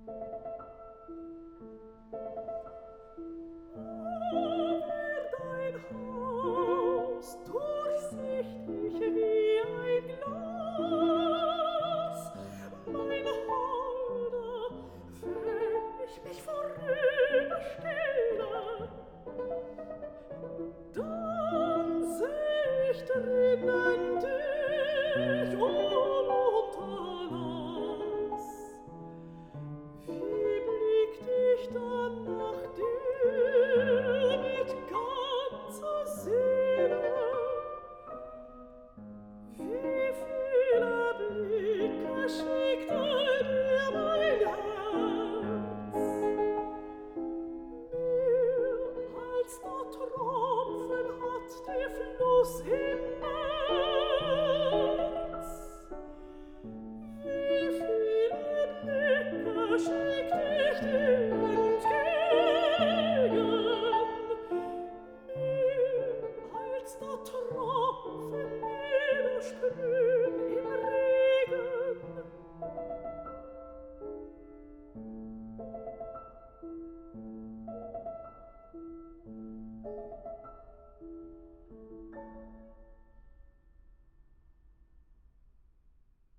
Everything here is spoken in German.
Dein Haus durchsichtig wie ein Glas, mein Holder, wenn ich mich vorüberstelle, dann seh ich drinnen dich ununterlass. Wie blickt ich dann nach dir mit ganzer Seele? Wie viele Blicke schickte dir mein Herz? Mehr als der Tropfen hat der Fluss im März. Wie viele Blicke schickt ich dir entgegen, mehr als der Tropfen